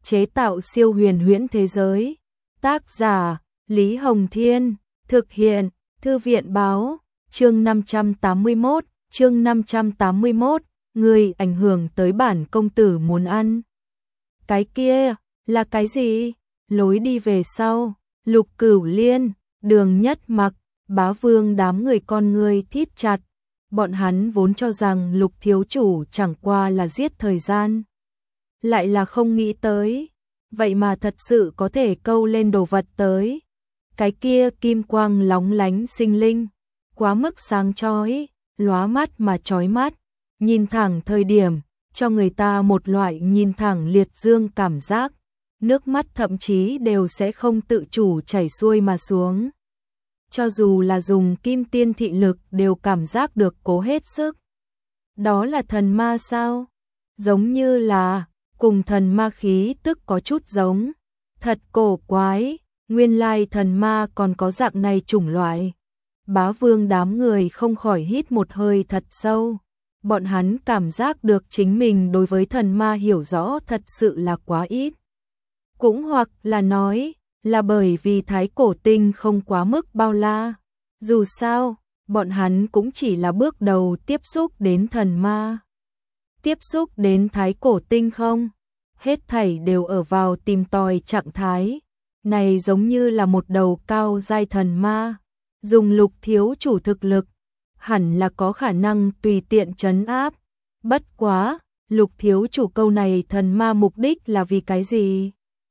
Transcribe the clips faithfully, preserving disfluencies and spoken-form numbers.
chế tạo siêu huyền huyễn thế giới. Tác giả Lý Hồng Thiên, thực hiện Thư viện Báo, chương năm trăm tám mươi mốt, chương năm trăm tám mươi mốt, người ảnh hưởng tới bản công tử muốn ăn. Cái kia, là cái gì? Lối đi về sau, Lục Cửu Liên, Đường Nhất Mặc, Bá Vương đám người con người thít chặt. Bọn hắn vốn cho rằng Lục thiếu chủ chẳng qua là giết thời gian. Lại là không nghĩ tới, vậy mà thật sự có thể câu lên đồ vật tới. Cái kia kim quang lóng lánh sinh linh, quá mức sáng chói, lóa mắt mà chói mắt, nhìn thẳng thời điểm, cho người ta một loại nhìn thẳng liệt dương cảm giác, nước mắt thậm chí đều sẽ không tự chủ chảy xuôi mà xuống. Cho dù là dùng kim tiên thị lực đều cảm giác được cố hết sức. Đó là thần ma sao? Giống như là, cùng thần ma khí tức có chút giống. Thật cổ quái, nguyên lai thần ma còn có dạng này chủng loại. Bá Vương đám người không khỏi hít một hơi thật sâu. Bọn hắn cảm giác được chính mình đối với thần ma hiểu rõ thật sự là quá ít. Cũng hoặc là nói, là bởi vì thái cổ tinh không quá mức bao la. Dù sao, bọn hắn cũng chỉ là bước đầu tiếp xúc đến thần ma. Tiếp xúc đến thái cổ tinh không? Hết thảy đều ở vào tìm tòi trạng thái. Này giống như là một đầu cao giai thần ma. Dùng Lục thiếu chủ thực lực, hẳn là có khả năng tùy tiện trấn áp. Bất quá, Lục thiếu chủ câu này thần ma mục đích là vì cái gì?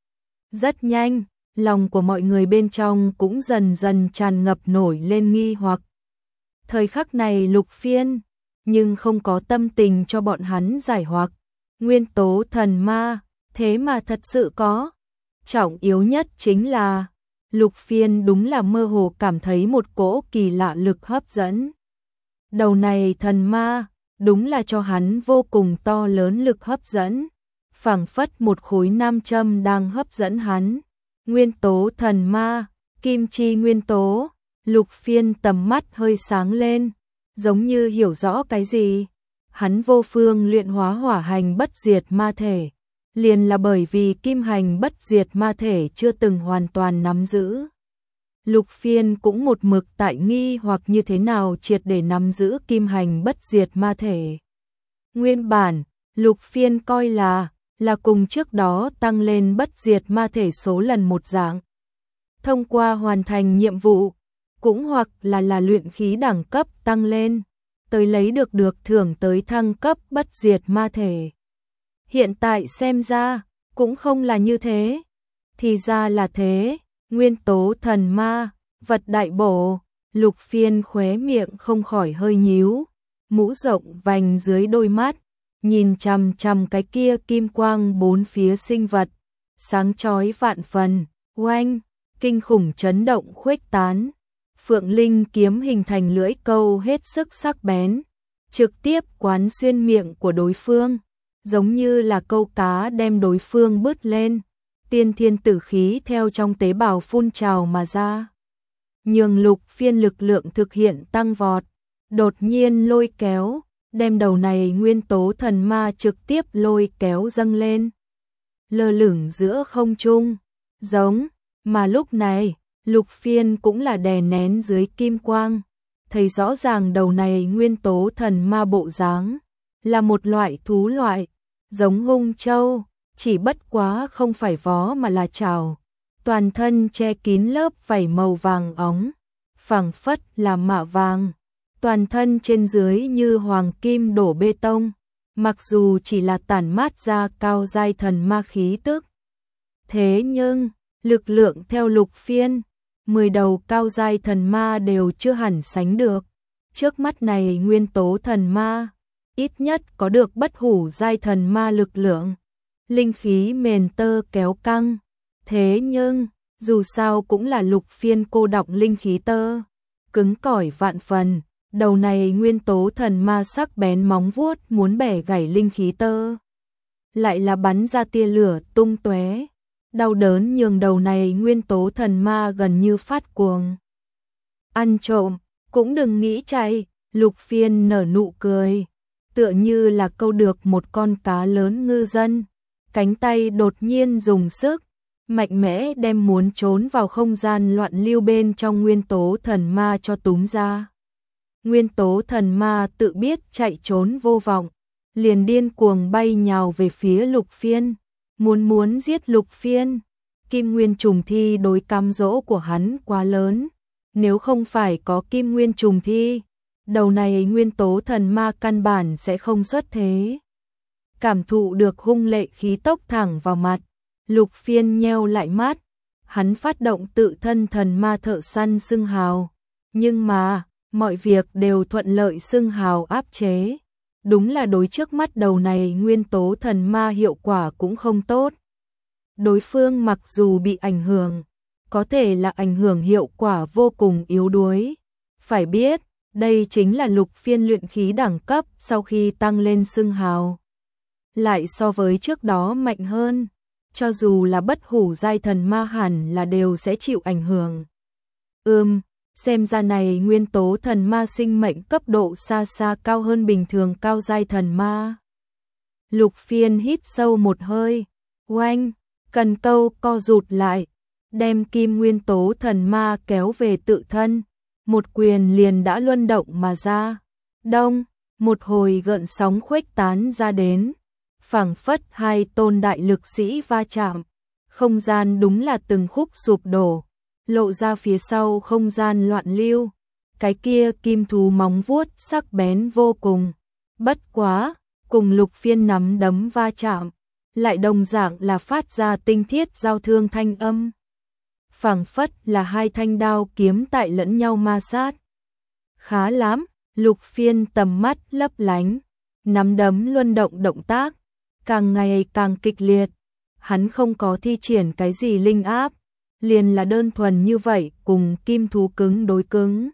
Rất nhanh, lòng của mọi người bên trong cũng dần dần tràn ngập nổi lên nghi hoặc. Thời khắc này Lục Phiên, nhưng không có tâm tình cho bọn hắn giải hoặc. Nguyên tố thần ma, thế mà thật sự có. Trọng yếu nhất chính là, Lục Phiên đúng là mơ hồ cảm thấy một cỗ kỳ lạ lực hấp dẫn. Đầu này thần ma, đúng là cho hắn vô cùng to lớn lực hấp dẫn. Phảng phất một khối nam châm đang hấp dẫn hắn. Nguyên tố thần ma, kim chi nguyên tố. Lục Phiên tầm mắt hơi sáng lên, giống như hiểu rõ cái gì. Hắn vô phương luyện hóa hỏa hành bất diệt ma thể, liền là bởi vì kim hành bất diệt ma thể chưa từng hoàn toàn nắm giữ. Lục Phiên cũng một mực tại nghi hoặc như thế nào triệt để nắm giữ kim hành bất diệt ma thể. Nguyên bản, Lục Phiên coi là, là cùng trước đó tăng lên bất diệt ma thể số lần một dạng. Thông qua hoàn thành nhiệm vụ, cũng hoặc là là luyện khí đẳng cấp tăng lên, tới lấy được được thưởng tới thăng cấp bất diệt ma thể. Hiện tại xem ra, cũng không là như thế. Thì ra là thế, nguyên tố thần ma, vật đại bổ. Lục Phiên khóe miệng không khỏi hơi nhíu, mũ rộng vành dưới đôi mắt, nhìn chằm chằm cái kia kim quang bốn phía sinh vật, sáng chói vạn phần, oanh, kinh khủng chấn động khuếch tán. Phượng Linh kiếm hình thành lưỡi câu hết sức sắc bén, trực tiếp quán xuyên miệng của đối phương, giống như là câu cá đem đối phương bứt lên. Tiên thiên tử khí theo trong tế bào phun trào mà ra, nhường Lục Phiên lực lượng thực hiện tăng vọt, đột nhiên lôi kéo, đem đầu này nguyên tố thần ma trực tiếp lôi kéo dâng lên, lơ lửng giữa không trung, giống, mà lúc này, Lục Phiên cũng là đè nén dưới kim quang, thấy rõ ràng đầu này nguyên tố thần ma bộ dáng, là một loại thú loại, giống hung châu, chỉ bất quá không phải vó mà là trảo, toàn thân che kín lớp vảy màu vàng óng, phảng phất là mạ vàng. Toàn thân trên dưới như hoàng kim đổ bê tông, mặc dù chỉ là tản mát ra cao giai thần ma khí tức. Thế nhưng, lực lượng theo Lục Phiên, mười đầu cao giai thần ma đều chưa hẳn sánh được. Trước mắt này nguyên tố thần ma, ít nhất có được bất hủ giai thần ma lực lượng, linh khí mền tơ kéo căng. Thế nhưng, dù sao cũng là Lục Phiên cô đọng linh khí tơ, cứng cỏi vạn phần. Đầu này nguyên tố thần ma sắc bén móng vuốt muốn bẻ gãy linh khí tơ, lại là bắn ra tia lửa tung tóe, đau đớn nhường đầu này nguyên tố thần ma gần như phát cuồng. Ăn trộm, cũng đừng nghĩ chạy. Lục Phiên nở nụ cười, tựa như là câu được một con cá lớn ngư dân, cánh tay đột nhiên dùng sức, mạnh mẽ đem muốn trốn vào không gian loạn lưu bên trong nguyên tố thần ma cho túm ra. Nguyên tố thần ma tự biết chạy trốn vô vọng, liền điên cuồng bay nhào về phía Lục Phiên, muốn muốn giết Lục Phiên. Kim Nguyên Trùng Thi đối cám dỗ của hắn quá lớn, nếu không phải có Kim Nguyên Trùng Thi, đầu này nguyên tố thần ma căn bản sẽ không xuất thế. Cảm thụ được hung lệ khí tốc thẳng vào mặt, Lục Phiên nheo lại mắt, hắn phát động tự thân thần ma thợ săn xưng hào, nhưng mà, mọi việc đều thuận lợi xưng hào áp chế. Đúng là đối trước mắt đầu này nguyên tố thần ma hiệu quả cũng không tốt. Đối phương mặc dù bị ảnh hưởng, có thể là ảnh hưởng hiệu quả vô cùng yếu đuối. Phải biết, đây chính là Lục Phiên luyện khí đẳng cấp sau khi tăng lên xưng hào. Lại so với trước đó mạnh hơn, cho dù là bất hủ giai thần ma hẳn là đều sẽ chịu ảnh hưởng. Ừm, xem ra này nguyên tố thần ma sinh mệnh cấp độ xa xa cao hơn bình thường cao giai thần ma. Lục Phiên hít sâu một hơi, oanh, cần câu co rụt lại, đem kim nguyên tố thần ma kéo về tự thân, một quyền liền đã luân động mà ra. Đông, một hồi gợn sóng khuếch tán ra đến, phảng phất hai tôn đại lực sĩ va chạm, không gian đúng là từng khúc sụp đổ, lộ ra phía sau không gian loạn lưu, cái kia kim thú móng vuốt sắc bén vô cùng. Bất quá, cùng Lục Phiên nắm đấm va chạm, lại đồng dạng là phát ra tinh thiết giao thương thanh âm. Phảng phất là hai thanh đao kiếm tại lẫn nhau ma sát. Khá lắm, Lục Phiên tầm mắt lấp lánh, nắm đấm luân động động tác, càng ngày càng kịch liệt. Hắn không có thi triển cái gì linh áp, liền là đơn thuần như vậy cùng kim thú cứng đối cứng.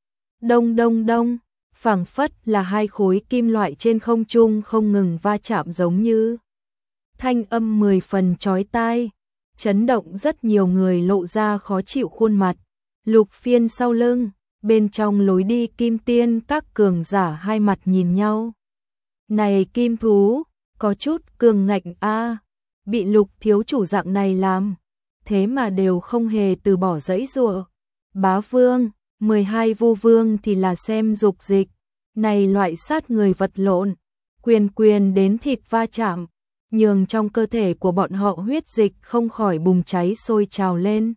Đông đông đông, phảng phất là hai khối kim loại trên không trung không ngừng va chạm giống như. Thanh âm mười phần chói tai, chấn động rất nhiều người lộ ra khó chịu khuôn mặt. Lục Phiên sau lưng, bên trong lối đi kim tiên các cường giả hai mặt nhìn nhau. Này kim thú, có chút cường ngạnh a, bị Lục thiếu chủ dạng này làm, thế mà đều không hề từ bỏ giãy giụa. Bá vương, mười hai vu vương thì là xem dục dịch, này loại sát người vật lộn, quyền quyền đến thịt va chạm, nhường trong cơ thể của bọn họ huyết dịch không khỏi bùng cháy sôi trào lên.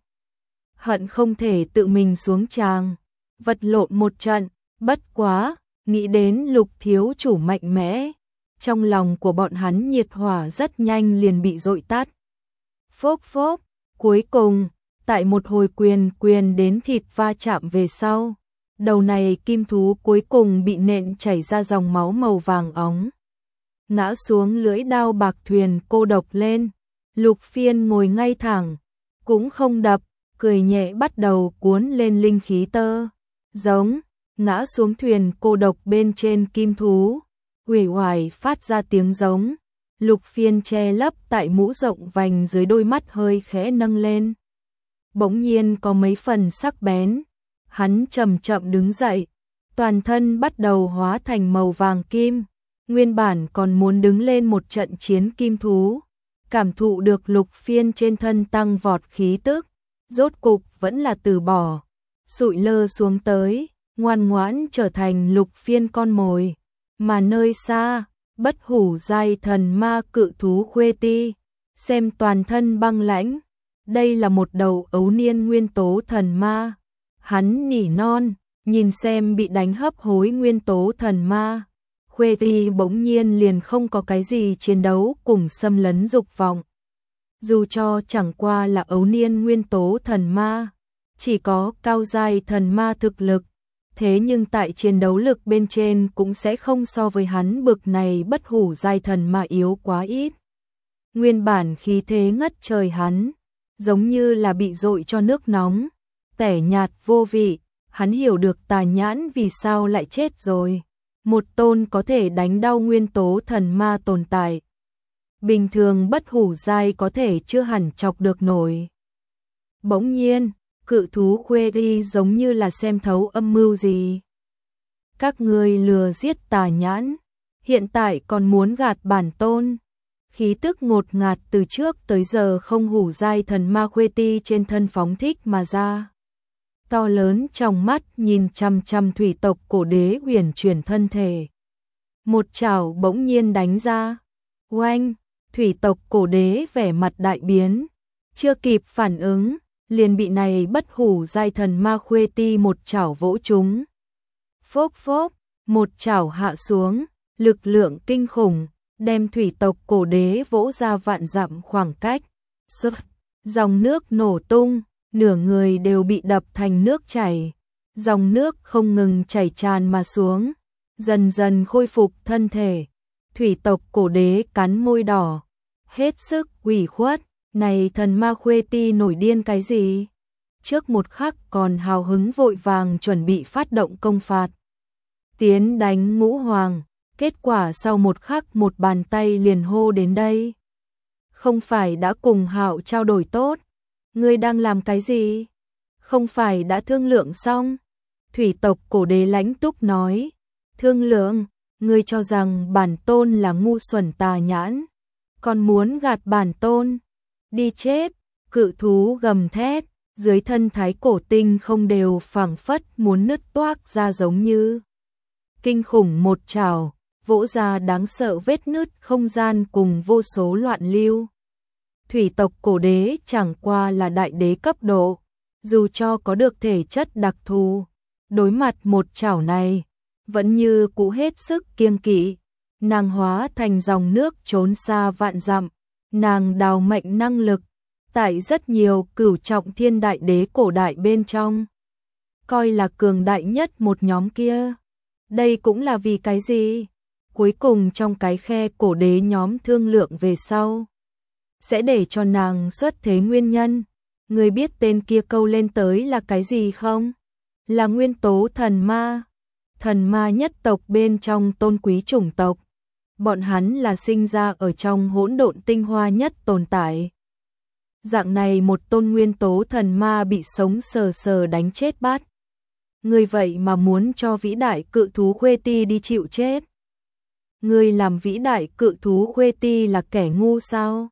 Hận không thể tự mình xuống tràng, vật lộn một trận, bất quá, nghĩ đến Lục thiếu chủ mạnh mẽ, trong lòng của bọn hắn nhiệt hỏa rất nhanh liền bị dội tắt. Phốc phốc, cuối cùng, tại một hồi quyền quyền đến thịt va chạm về sau, đầu này kim thú cuối cùng bị nện chảy ra dòng máu màu vàng óng. Ngã xuống lưỡi đao bạc thuyền cô độc lên, Lục Phiên ngồi ngay thẳng, cũng không đập, cười nhẹ bắt đầu cuốn lên linh khí tơ, giống, ngã xuống thuyền cô độc bên trên kim thú, uể oải phát ra tiếng giống. Lục Phiên che lấp tại mũ rộng vành dưới đôi mắt hơi khẽ nâng lên. Bỗng nhiên có mấy phần sắc bén, hắn chậm chậm đứng dậy, toàn thân bắt đầu hóa thành màu vàng kim. Nguyên bản còn muốn đứng lên một trận chiến kim thú, cảm thụ được Lục Phiên trên thân tăng vọt khí tức, rốt cục vẫn là từ bỏ, sụi lơ xuống tới, ngoan ngoãn trở thành Lục Phiên con mồi. Mà nơi xa, bất hủ giai thần ma cự thú Khuê Ti, xem toàn thân băng lãnh, đây là một đầu ấu niên nguyên tố thần ma. Hắn nỉ non, nhìn xem bị đánh hấp hối nguyên tố thần ma. Khuê Ti bỗng nhiên liền không có cái gì chiến đấu cùng xâm lấn dục vọng. Dù cho chẳng qua là ấu niên nguyên tố thần ma, chỉ có cao giai thần ma thực lực, thế nhưng tại chiến đấu lực bên trên cũng sẽ không so với hắn bực này bất hủ giai thần ma yếu quá ít. Nguyên bản khí thế ngất trời hắn, giống như là bị dội cho nước nóng, tẻ nhạt vô vị, hắn hiểu được Tà Nhãn vì sao lại chết rồi. Một tôn có thể đánh đau nguyên tố thần ma tồn tại, bình thường bất hủ giai có thể chưa hẳn chọc được nổi. Bỗng nhiên, cự thú Khuê Ti giống như là xem thấu âm mưu gì. Các ngươi lừa giết Tà Nhãn, hiện tại còn muốn gạt bản tôn. khí tức ngột ngạt từ trước tới giờ không hủ giai thần ma khuê ti trên thân phóng thích mà ra. To lớn trong mắt nhìn chằm chằm thủy tộc cổ đế huyền chuyển thân thể. Một chảo bỗng nhiên đánh ra. Oanh, thủy tộc cổ đế vẻ mặt đại biến. Chưa kịp phản ứng, liền bị này bất hủ giai thần ma khuê ti một chảo vỗ trúng. Phốc phốc, một chảo hạ xuống, lực lượng kinh khủng, đem thủy tộc cổ đế vỗ ra vạn dặm khoảng cách. Sức, dòng nước nổ tung, nửa người đều bị đập thành nước chảy. Dòng nước không ngừng chảy tràn mà xuống, dần dần khôi phục thân thể. Thủy tộc cổ đế cắn môi đỏ, hết sức ủy khuất. Này thần ma khuê ti nổi điên cái gì? Trước một khắc còn hào hứng vội vàng chuẩn bị phát động công phạt. Tiến đánh ngũ hoàng, kết quả sau một khắc một bàn tay liền hô đến đây. Không phải đã cùng Hạo trao đổi tốt? Ngươi đang làm cái gì? Không phải đã thương lượng xong? Thủy tộc cổ đế lãnh túc nói. Thương lượng, ngươi cho rằng bản tôn là ngu xuẩn tà nhãn, còn muốn gạt bản tôn? Đi chết, cự thú gầm thét, dưới thân thái cổ tinh không đều phảng phất muốn nứt toác ra giống như. Kinh khủng một trảo, vỗ ra đáng sợ vết nứt không gian cùng vô số loạn lưu. Thủy tộc cổ đế chẳng qua là đại đế cấp độ, dù cho có được thể chất đặc thù, đối mặt một chảo này, vẫn như cũ hết sức kiêng kỵ. Nàng hóa thành dòng nước trốn xa vạn dặm, nàng đào mệnh năng lực, tại rất nhiều cửu trọng thiên đại đế cổ đại bên trong, coi là cường đại nhất một nhóm kia. Đây cũng là vì cái gì? Cuối cùng trong cái khe cổ đế nhóm thương lượng về sau, sẽ để cho nàng xuất thế nguyên nhân. Người biết tên kia câu lên tới là cái gì không? Là nguyên tố thần ma. Thần ma nhất tộc bên trong tôn quý chủng tộc. Bọn hắn là sinh ra ở trong hỗn độn tinh hoa nhất tồn tại. Dạng này một tôn nguyên tố thần ma bị sống sờ sờ đánh chết bát. Người vậy mà muốn cho vĩ đại cự thú khuê ti đi chịu chết. Người làm vĩ đại cự thú khuê ti là kẻ ngu sao?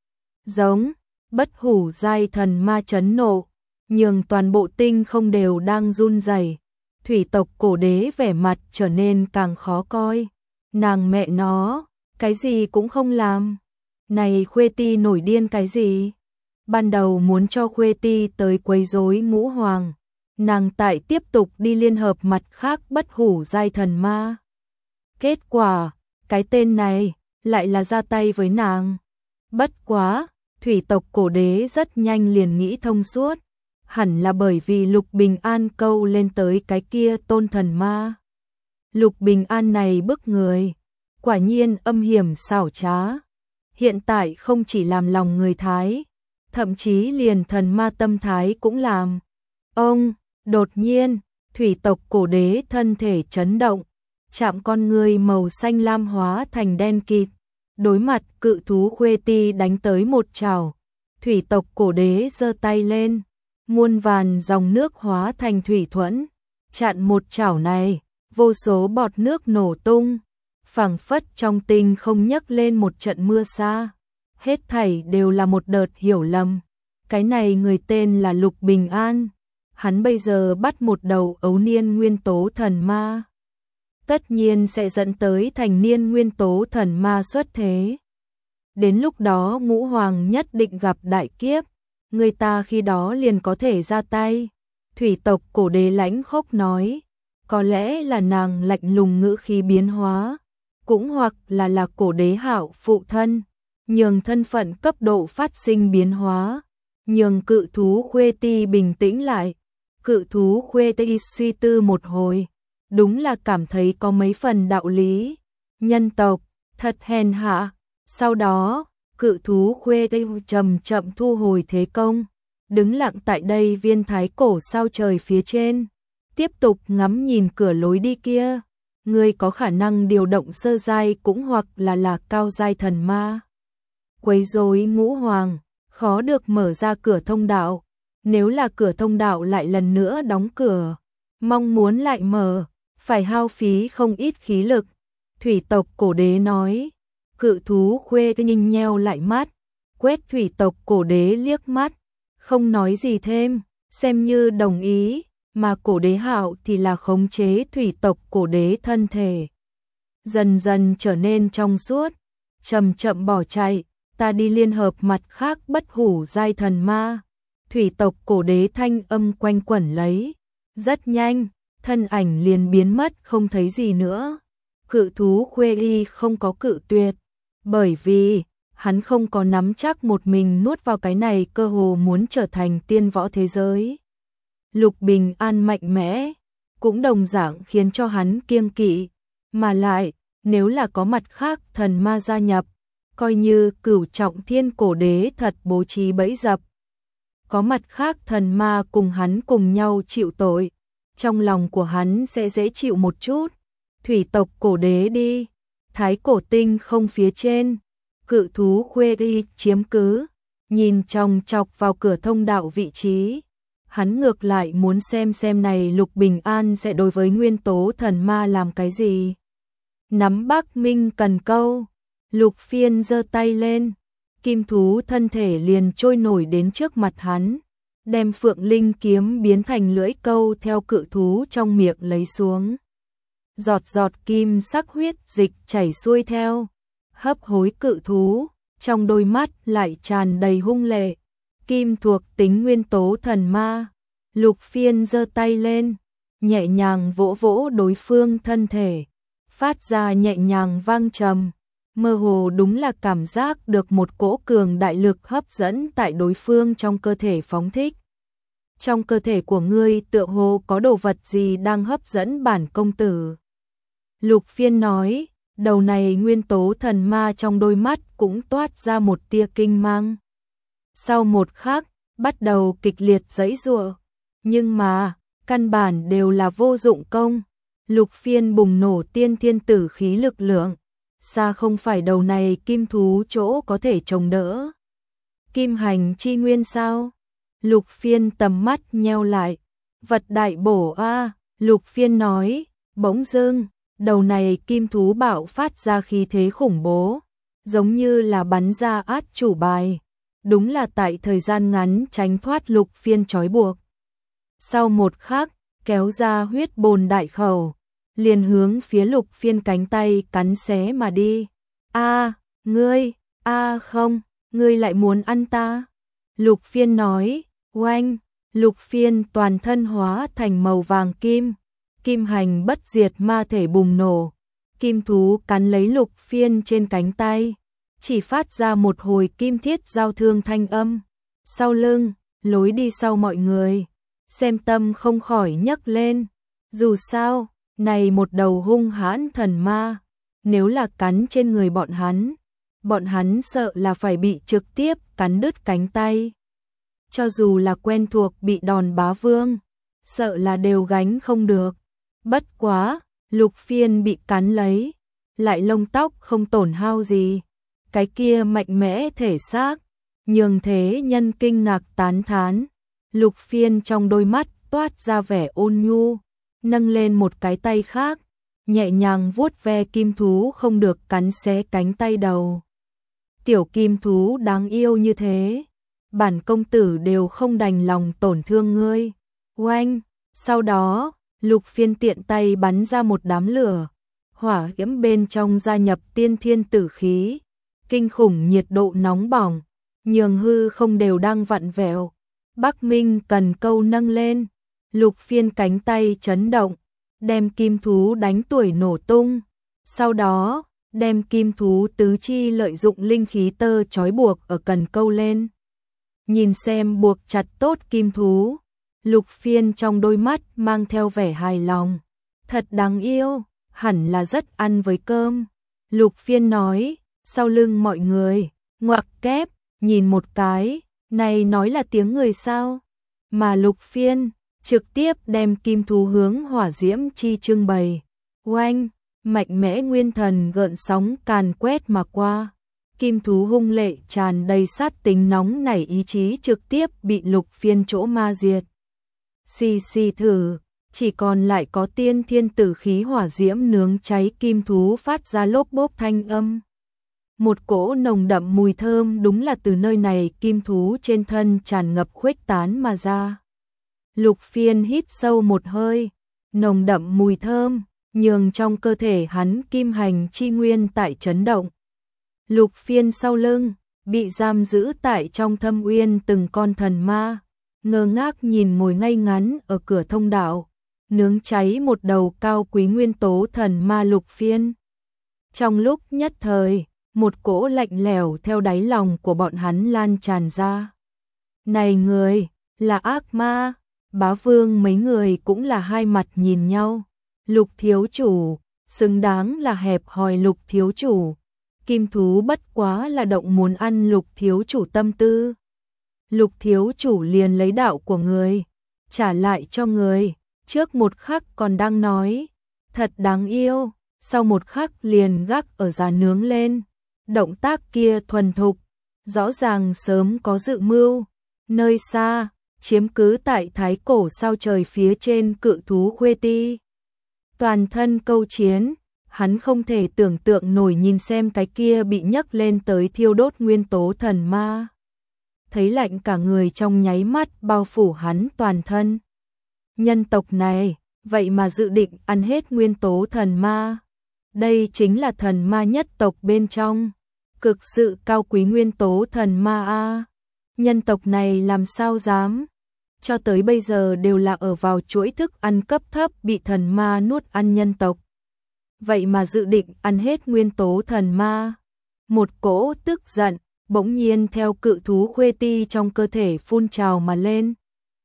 Giống, bất hủ giai thần ma chấn nộ, nhường toàn bộ tinh không đều đang run rẩy. Thủy tộc cổ đế vẻ mặt trở nên càng khó coi. Nàng mẹ nó, cái gì cũng không làm. Này khuê ti nổi điên cái gì? Ban đầu muốn cho khuê ti tới quấy rối ngũ hoàng, nàng tại tiếp tục đi liên hợp mặt khác bất hủ giai thần ma. Kết quả, cái tên này lại là ra tay với nàng. Bất quá, thủy tộc cổ đế rất nhanh liền nghĩ thông suốt. Hẳn là bởi vì Lục Bình An câu lên tới cái kia tôn thần ma. Lục Bình An này bức người, quả nhiên âm hiểm xảo trá. Hiện tại không chỉ làm lòng người Thái, thậm chí liền thần ma tâm thái cũng làm. Ông, đột nhiên, thủy tộc cổ đế thân thể chấn động, chạm con người màu xanh lam hóa thành đen kịt. Đối mặt cự thú khuê ti đánh tới một trảo, thủy tộc cổ đế giơ tay lên, muôn vàn dòng nước hóa thành thủy thuẫn, chặn một chảo này, vô số bọt nước nổ tung, phảng phất trong tinh không nhấc lên một trận mưa sa. Hết thảy đều là một đợt hiểu lầm. Cái này người tên là Lục Bình An, hắn bây giờ bắt một đầu ấu niên nguyên tố thần ma, tất nhiên sẽ dẫn tới thành niên nguyên tố thần ma xuất thế. Đến lúc đó ngũ hoàng nhất định gặp đại kiếp, người ta khi đó liền có thể ra tay. Thủy tộc cổ đế lãnh khốc nói, có lẽ là nàng lạnh lùng ngữ khí biến hóa, cũng hoặc là là cổ đế Hạo phụ thân, nhường thân phận cấp độ phát sinh biến hóa, nhường cự thú khuê ti bình tĩnh lại. Cự thú khuê ti suy tư một hồi, đúng là cảm thấy có mấy phần đạo lý. Nhân tộc, thật hèn hạ. Sau đó, cự thú khuê ti chậm chậm thu hồi thế công, đứng lặng tại đây viên thái cổ sao trời phía trên, tiếp tục ngắm nhìn cửa lối đi kia. Người có khả năng điều động sơ giai cũng hoặc là là cao giai thần ma. Quấy rối ngũ hoàng, khó được mở ra cửa thông đạo. Nếu là cửa thông đạo lại lần nữa đóng cửa, mong muốn lại mở, phải hao phí không ít khí lực. Thủy tộc cổ đế nói, Cự thú khuê nhìn nheo lại mắt, quét thủy tộc cổ đế liếc mắt, không nói gì thêm, xem như đồng ý, mà cổ đế hạo thì là khống chế thủy tộc cổ đế thân thể. Dần dần trở nên trong suốt, chậm chậm bỏ chạy, ta đi liên hợp mặt khác bất hủ giai thần ma. Thủy tộc cổ đế thanh âm quanh quẩn lấy, rất nhanh, thân ảnh liền biến mất không thấy gì nữa. Cự thú khuê y không có cự tuyệt, bởi vì hắn không có nắm chắc một mình nuốt vào cái này cơ hồ muốn trở thành tiên võ thế giới. Lục Bình An mạnh mẽ, cũng đồng dạng khiến cho hắn kiêng kỵ, mà lại, nếu là có mặt khác thần ma gia nhập, coi như Cửu Trọng Thiên cổ đế thật bố trí bẫy dập. Có mặt khác thần ma cùng hắn cùng nhau chịu tội, trong lòng của hắn sẽ dễ chịu một chút. Thủy tộc cổ đế đi, thái cổ tinh không phía trên, cự thú khuê đi chiếm cứ, nhìn chòng chọc vào cửa thông đạo vị trí. Hắn ngược lại muốn xem xem này Lục Bình An sẽ đối với nguyên tố thần ma làm cái gì. Nắm Bắc Minh cần câu, Lục Phiên giơ tay lên, kim thú thân thể liền trôi nổi đến trước mặt hắn, đem Phượng Linh kiếm biến thành lưỡi câu theo cự thú trong miệng lấy xuống. Giọt giọt kim sắc huyết dịch chảy xuôi theo, hấp hối cự thú, trong đôi mắt lại tràn đầy hung lệ. Kim thuộc tính nguyên tố thần ma, Lục Phiên giơ tay lên, nhẹ nhàng vỗ vỗ đối phương thân thể, phát ra nhẹ nhàng vang trầm, mơ hồ đúng là cảm giác được một cỗ cường đại lực hấp dẫn tại đối phương trong cơ thể phóng thích. Trong cơ thể của ngươi tựa hồ có đồ vật gì đang hấp dẫn bản công tử. Lục Phiên nói, đầu này nguyên tố thần ma trong đôi mắt cũng toát ra một tia kinh mang. Sau một khắc, bắt đầu kịch liệt giãy giụa, nhưng mà, căn bản đều là vô dụng công. Lục Phiên bùng nổ tiên thiên tử khí lực lượng, xa không phải đầu này kim thú chỗ có thể chống đỡ. Kim hành chi nguyên sao? Lục Phiên tầm mắt nheo lại, vật đại bổ a, Lục Phiên nói, bỗng dưng, đầu này kim thú bạo phát ra khí thế khủng bố, giống như là bắn ra át chủ bài. Đúng là tại thời gian ngắn tránh thoát Lục Phiên trói buộc. Sau một khắc, kéo ra huyết bồn đại khẩu, liền hướng phía Lục Phiên cánh tay cắn xé mà đi. A, ngươi, a không, ngươi lại muốn ăn ta. Lục Phiên nói, oanh, Lục Phiên toàn thân hóa thành màu vàng kim, kim hành bất diệt ma thể bùng nổ. Kim thú cắn lấy Lục Phiên trên cánh tay, chỉ phát ra một hồi kim thiết giao thương thanh âm. Sau lưng, lối đi sau mọi người, xem tâm không khỏi nhấc lên. Dù sao, này một đầu hung hãn thần ma, nếu là cắn trên người bọn hắn, bọn hắn sợ là phải bị trực tiếp cắn đứt cánh tay. Cho dù là quen thuộc bị đòn bá vương, sợ là đều gánh không được. Bất quá, Lục Phiên bị cắn lấy, lại lông tóc không tổn hao gì. Cái kia mạnh mẽ thể xác, nhường thế nhân kinh ngạc tán thán. Lục Phiên trong đôi mắt toát ra vẻ ôn nhu, nâng lên một cái tay khác, nhẹ nhàng vuốt ve kim thú không được cắn xé cánh tay đầu. Tiểu kim thú đáng yêu như thế, bản công tử đều không đành lòng tổn thương ngươi. Oanh, sau đó, Lục Phiên tiện tay bắn ra một đám lửa, hỏa diễm bên trong gia nhập tiên thiên tử khí. Kinh khủng nhiệt độ nóng bỏng, nhường hư không đều đang vặn vẹo. Bắc Minh cần câu nâng lên, Lục Phiên cánh tay chấn động, đem kim thú đánh tuổi nổ tung. Sau đó, đem kim thú tứ chi lợi dụng linh khí tơ trói buộc ở cần câu lên. Nhìn xem buộc chặt tốt kim thú, Lục Phiên trong đôi mắt mang theo vẻ hài lòng. Thật đáng yêu, hẳn là rất ăn với cơm. Lục Phiên nói. Sau lưng mọi người, ngoặc kép, nhìn một cái, này nói là tiếng người sao? Mà Lục Phiên, trực tiếp đem kim thú hướng hỏa diễm chi trưng bày. Oanh, mạnh mẽ nguyên thần gợn sóng càn quét mà qua. Kim thú hung lệ tràn đầy sát tính nóng nảy ý chí trực tiếp bị Lục Phiên chỗ ma diệt. Xì xì thử, chỉ còn lại có tiên thiên tử khí hỏa diễm nướng cháy kim thú phát ra lốp bốp thanh âm. Một cỗ nồng đậm mùi thơm đúng là từ nơi này kim thú trên thân tràn ngập khuếch tán mà ra. Lục Phiên hít sâu một hơi, nồng đậm mùi thơm, nhường trong cơ thể hắn kim hành chi nguyên tại chấn động. Lục Phiên sau lưng, bị giam giữ tại trong thâm uyên từng con thần ma, ngơ ngác nhìn ngồi ngay ngắn ở cửa thông đạo, nướng cháy một đầu cao quý nguyên tố thần ma Lục Phiên. Trong lúc nhất thời, một cỗ lạnh lẽo theo đáy lòng của bọn hắn lan tràn ra. Này người, là ác ma, Bá Vương mấy người cũng là hai mặt nhìn nhau. Lục thiếu chủ, xứng đáng là hẹp hòi Lục thiếu chủ. Kim thú bất quá là động muốn ăn Lục thiếu chủ tâm tư. Lục thiếu chủ liền lấy đạo của người, trả lại cho người, trước một khắc còn đang nói, thật đáng yêu, sau một khắc liền gác ở giá nướng lên. Động tác kia thuần thục, rõ ràng sớm có dự mưu. Nơi xa, chiếm cứ tại thái cổ sao trời phía trên cự thú Khuê Ti. Toàn thân câu chiến, hắn không thể tưởng tượng nổi nhìn xem cái kia bị nhấc lên tới thiêu đốt nguyên tố thần ma. Thấy lạnh cả người trong nháy mắt bao phủ hắn toàn thân. Nhân tộc này, vậy mà dự định ăn hết nguyên tố thần ma. Đây chính là thần ma nhất tộc bên trong, cực sự cao quý nguyên tố thần ma a. Nhân tộc này làm sao dám? Cho tới bây giờ đều là ở vào chuỗi thức ăn cấp thấp bị thần ma nuốt ăn nhân tộc. Vậy mà dự định ăn hết nguyên tố thần ma. Một cỗ tức giận, bỗng nhiên theo cự thú Khuê Ti trong cơ thể phun trào mà lên.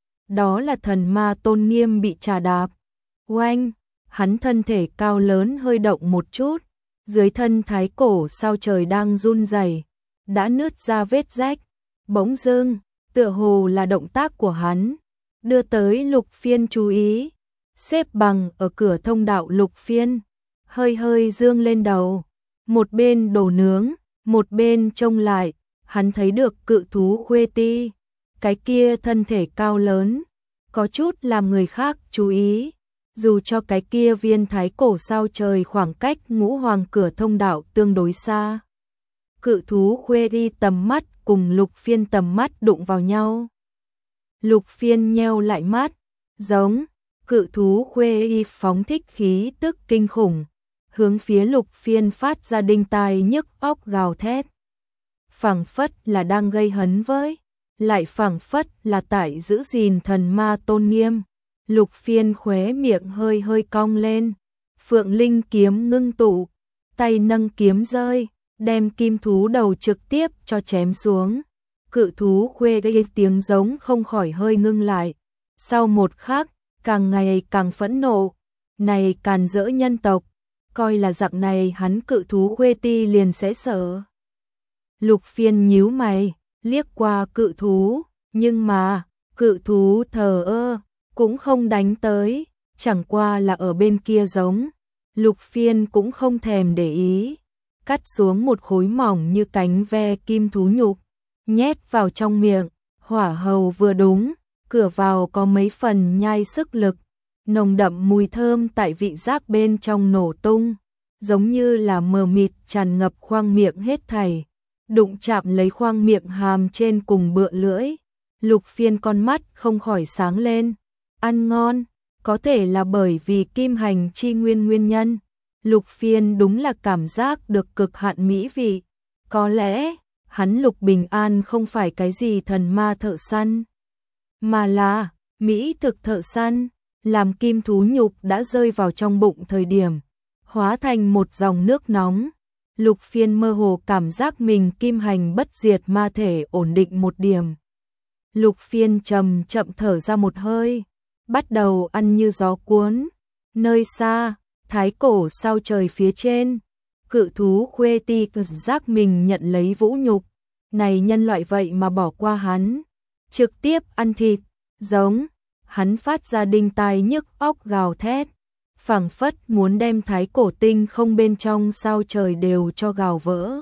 Đó là thần ma tôn nghiêm bị trà đạp. Oanh, hắn thân thể cao lớn hơi động một chút, dưới thân thái cổ sao trời đang run rẩy, đã nứt ra vết rách. Bỗng dưng, tựa hồ là động tác của hắn, đưa tới Lục Phiên chú ý. Xếp bằng ở cửa thông đạo Lục Phiên, hơi hơi dương lên đầu, một bên đổ nướng, một bên trông lại, hắn thấy được cự thú Khuê Ti, cái kia thân thể cao lớn, có chút làm người khác chú ý, dù cho cái kia viên thái cổ sao trời khoảng cách ngũ hoàng cửa thông đạo tương đối xa. Cự thú Khuê Ti tầm mắt cùng Lục Phiên tầm mắt đụng vào nhau. Lục Phiên nheo lại mắt, giống, cự thú Khuê Ti phóng thích khí tức kinh khủng, hướng phía Lục Phiên phát ra đinh tai nhức óc gào thét. Phảng phất là đang gây hấn với, lại phảng phất là tại giữ gìn thần ma tôn nghiêm. Lục Phiên khóe miệng hơi hơi cong lên, Phượng Linh kiếm ngưng tụ, tay nâng kiếm rơi, đem kim thú đầu trực tiếp cho chém xuống. Cự thú Khuê Ti tiếng giống không khỏi hơi ngưng lại. Sau một khắc, càng ngày càng phẫn nộ, này càn rỡ nhân tộc, coi là dạng này hắn cự thú Khuê Ti liền sẽ sợ. Lục Phiên nhíu mày, liếc qua cự thú, nhưng mà, cự thú thờ ơ, cũng không đánh tới, chẳng qua là ở bên kia giống. Lục Phiên cũng không thèm để ý, cắt xuống một khối mỏng như cánh ve kim thú nhục, nhét vào trong miệng, hỏa hầu vừa đúng, cửa vào có mấy phần nhai sức lực, nồng đậm mùi thơm tại vị giác bên trong nổ tung, giống như là mờ mịt tràn ngập khoang miệng hết thảy, đụng chạm lấy khoang miệng hàm trên cùng bựa lưỡi. Lục Phiên con mắt không khỏi sáng lên, ăn ngon, có thể là bởi vì kim hành chi nguyên nguyên nhân. Lục Phiên đúng là cảm giác được cực hạn mỹ vị, có lẽ hắn Lục Bình An không phải cái gì thần ma thợ săn, mà là mỹ thực thợ săn. Làm kim thú nhục đã rơi vào trong bụng thời điểm, hóa thành một dòng nước nóng. Lục Phiên mơ hồ cảm giác mình kim hành bất diệt ma thể ổn định một điểm. Lục Phiên chậm chậm thở ra một hơi, bắt đầu ăn như gió cuốn. Nơi xa, thái cổ sao trời phía trên, cự thú Khuê Ti giác mình nhận lấy vũ nhục. Này nhân loại vậy mà bỏ qua hắn, trực tiếp ăn thịt, giống. Hắn phát ra đinh tai nhức óc gào thét, phảng phất muốn đem thái cổ tinh không bên trong sao trời đều cho gào vỡ.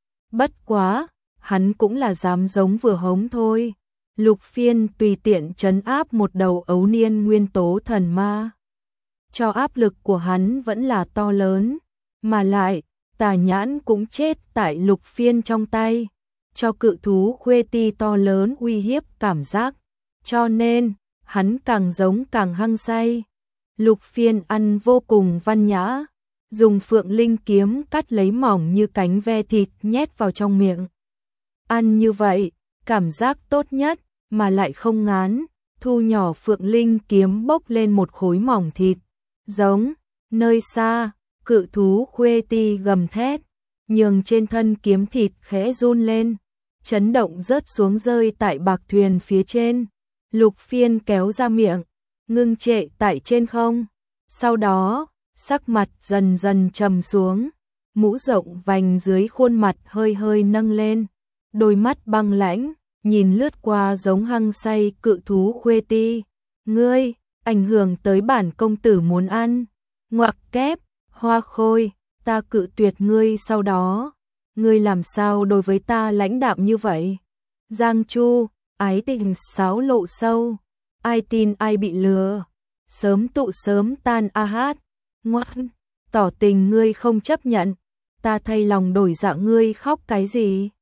Bất quá, hắn cũng là dám giống vừa hống thôi. Lục Phiên tùy tiện trấn áp một đầu ấu niên nguyên tố thần ma. Cho áp lực của hắn vẫn là to lớn, mà lại, Tà nhãn cũng chết tại Lục Phiên trong tay, cho cự thú Khuê Ti to lớn uy hiếp cảm giác, cho nên hắn càng giống càng hăng say. Lục Phiên ăn vô cùng văn nhã, dùng phượng linh kiếm cắt lấy mỏng như cánh ve thịt nhét vào trong miệng. Ăn như vậy, cảm giác tốt nhất, mà lại không ngán, thu nhỏ phượng linh kiếm bốc lên một khối mỏng thịt. Giống, nơi xa, cự thú Khuê Ti gầm thét, nhường trên thân kiếm thịt khẽ run lên, chấn động rớt xuống rơi tại bạc thuyền phía trên. Lục Phiên kéo ra miệng, ngưng trệ tại trên không. Sau đó, sắc mặt dần dần trầm xuống, mũ rộng vành dưới khuôn mặt hơi hơi nâng lên, đôi mắt băng lãnh, nhìn lướt qua giống hăng say cự thú Khuê Ti. Ngươi, ảnh hưởng tới bản công tử muốn ăn. Ngoặc kép, Hoa Khôi, ta cự tuyệt ngươi sau đó. Ngươi làm sao đối với ta lãnh đạm như vậy? Giang Chu, ái tình sáo lộ sâu, ai tin ai bị lừa. Sớm tụ sớm tan a hát. Ngoan, tỏ tình ngươi không chấp nhận, ta thay lòng đổi dạ ngươi khóc cái gì?